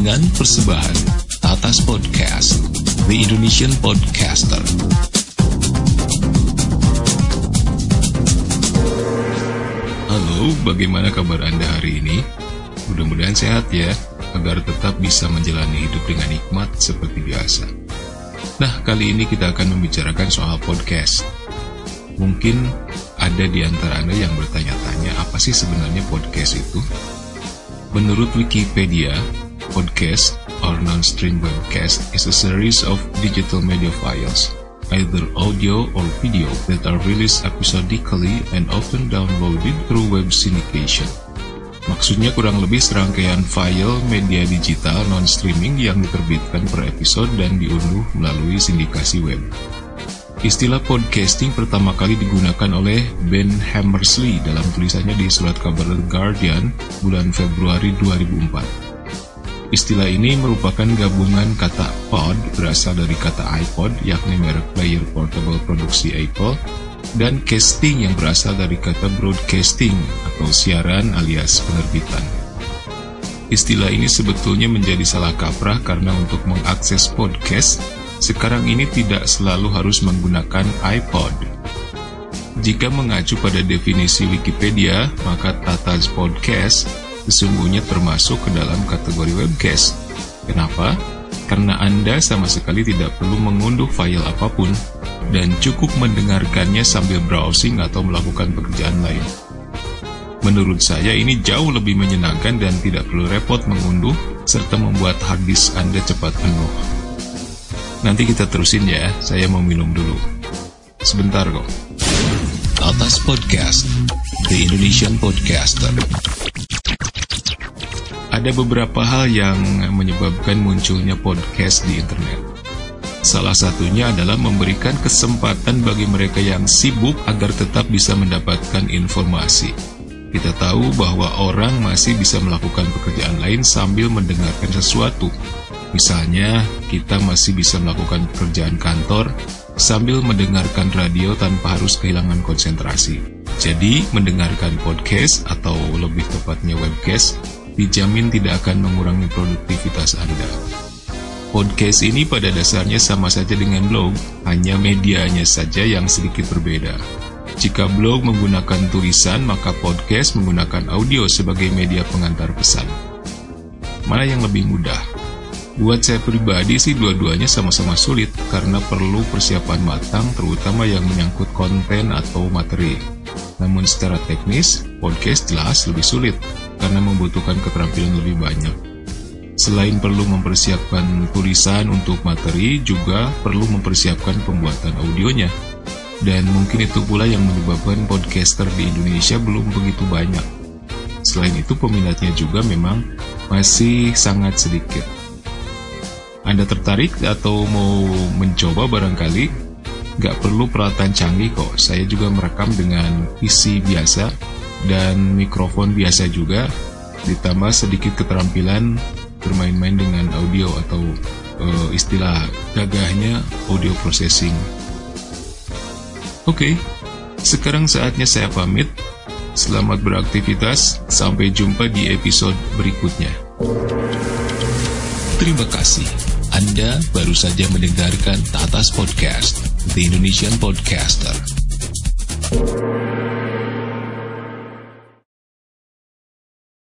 dengan persembahan Tatas Podcast, The Indonesian Podcaster. Halo, bagaimana kabar Anda hari ini? Mudah-mudahan sehat ya, agar tetap bisa menjalani hidup dengan nikmat seperti biasa. Nah, kali ini kita akan membicarakan soal podcast. Mungkin ada di antara Anda yang bertanya-tanya, apa sih sebenarnya podcast itu? Menurut Wikipedia, podcast or non-stream webcast is a series of digital media files, either audio or video, that are released episodically and often downloaded through web syndication. Maksudnya kurang lebih serangkaian file media digital non-streaming yang diterbitkan per episode dan diunduh melalui sindikasi web. Istilah podcasting pertama kali digunakan oleh Ben Hammersley dalam tulisannya di surat kabar The Guardian bulan Februari 2004. Istilah ini merupakan gabungan kata pod berasal dari kata iPod, yakni merek player portable produksi Apple, dan casting yang berasal dari kata broadcasting atau siaran alias penerbitan. Istilah ini sebetulnya menjadi salah kaprah karena untuk mengakses podcast sekarang ini tidak selalu harus menggunakan iPod. Jika mengacu pada definisi Wikipedia, maka Tatas Podcast sesungguhnya termasuk ke dalam kategori webcast. Kenapa? Karena Anda sama sekali tidak perlu mengunduh file apapun dan cukup mendengarkannya sambil browsing atau melakukan pekerjaan lain. Menurut saya ini jauh lebih menyenangkan dan tidak perlu repot mengunduh serta membuat hard disk Anda cepat penuh. Nanti kita terusin ya, saya mau minum dulu. Sebentar kok. Tatas Podcast, The Indonesian Podcaster. Ada beberapa hal yang menyebabkan munculnya podcast di internet. Salah satunya adalah memberikan kesempatan bagi mereka yang sibuk agar tetap bisa mendapatkan informasi. Kita tahu bahwa orang masih bisa melakukan pekerjaan lain sambil mendengarkan sesuatu. Misalnya, kita masih bisa melakukan pekerjaan kantor sambil mendengarkan radio tanpa harus kehilangan konsentrasi. Jadi, mendengarkan podcast atau lebih tepatnya webcast dijamin tidak akan mengurangi produktivitas Anda. Podcast ini pada dasarnya sama saja dengan blog, hanya medianya saja yang sedikit berbeda. Jika blog menggunakan tulisan, maka podcast menggunakan audio sebagai media pengantar pesan. Mana yang lebih mudah? Buat saya pribadi sih dua-duanya sama-sama sulit karena perlu persiapan matang terutama yang menyangkut konten atau materi. Namun secara teknis, podcast jelas lebih sulit karena membutuhkan keterampilan lebih banyak. Selain perlu mempersiapkan tulisan untuk materi, juga perlu mempersiapkan pembuatan audionya. Dan mungkin itu pula yang menyebabkan podcaster di Indonesia belum begitu banyak. Selain itu peminatnya juga memang masih sangat sedikit. Anda tertarik atau mau mencoba barangkali? Gak perlu peralatan canggih kok, saya juga merekam dengan PC biasa dan mikrofon biasa juga, ditambah sedikit keterampilan bermain-main dengan audio atau istilah gagahnya audio processing. Oke, sekarang saatnya saya pamit. Selamat beraktivitas, sampai jumpa di episode berikutnya. Terima kasih. Anda baru saja mendengarkan Tatas Podcast, The Indonesian Podcaster.